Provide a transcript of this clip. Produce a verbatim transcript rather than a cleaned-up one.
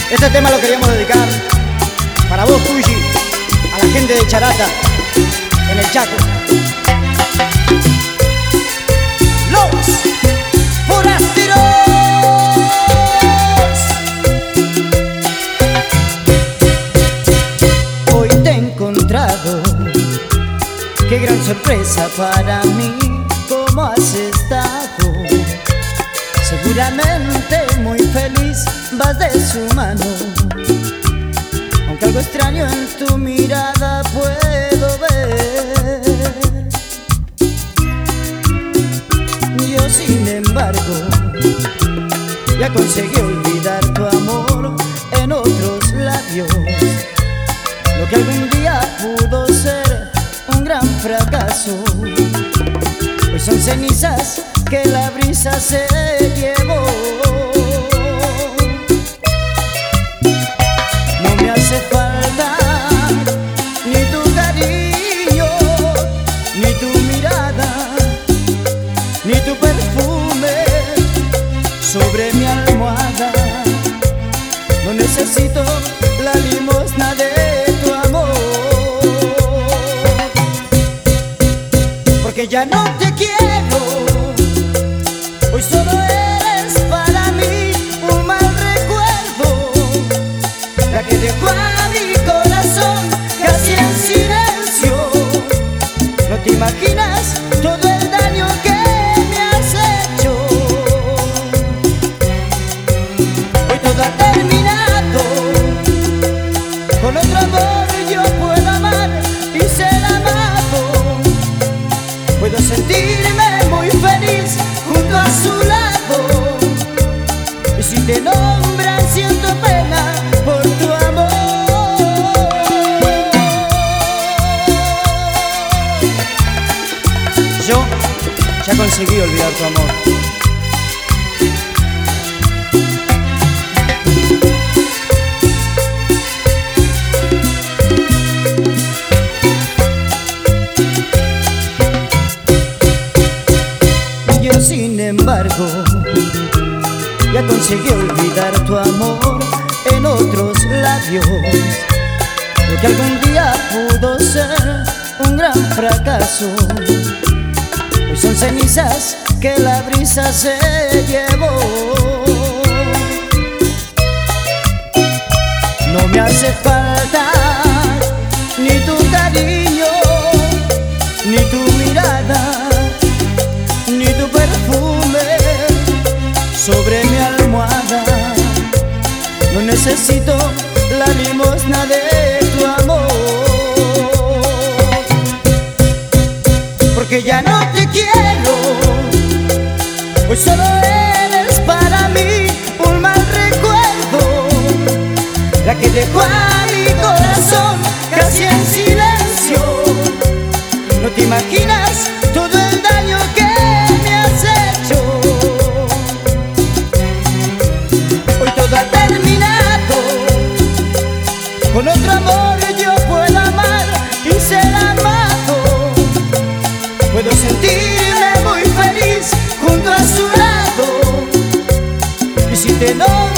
Este tema lo queríamos dedicar para vos, Fuji, a la gente de Charata, en el Chaco. Los forasteros. Hoy te he encontrado, qué gran sorpresa para mí. ¿Cómo has estado? Seguramente muy feliz, vas de su mano, aunque algo extraño en tu mirada puedo ver. Yo sin embargo ya conseguí olvidar tu amor en otros labios. Lo que algún día pudo ser un gran fracaso, pues son cenizas que la brisa se llevó. No me hace falta ni tu cariño, ni tu mirada, ni tu perfume sobre mi almohada. No necesito la limosna de tu amor, porque ya no te quiero. Hoy solo eres para mí un mal recuerdo, la que dejó a mi corazón casi en silencio. No te imaginas todo el daño que me has hecho. Hoy todo ha terminado, con otro amor yo puedo amar y ser amado. Puedo sentirme muy feliz junto a su lado, y si te nombran siento pena por tu amor. Yo ya conseguí olvidar tu amor. Sin embargo, ya conseguí olvidar tu amor en otros labios. Lo que algún día pudo ser un gran fracaso, hoy son cenizas que la brisa se llevó. No me hace falta ni tu cariño, ni tu mirada, ni tu perfume sobre mi almohada. No necesito la limosna de tu amor, porque ya no te quiero. Hoy solo eres para mí un mal recuerdo, la que dejó a mi corazón casi en silencio. No te imaginas todo el daño que me has hecho. Hoy todo ha terminado, con otro amor yo puedo amar y ser amado. Puedo sentirme muy feliz junto a su lado, y si te doy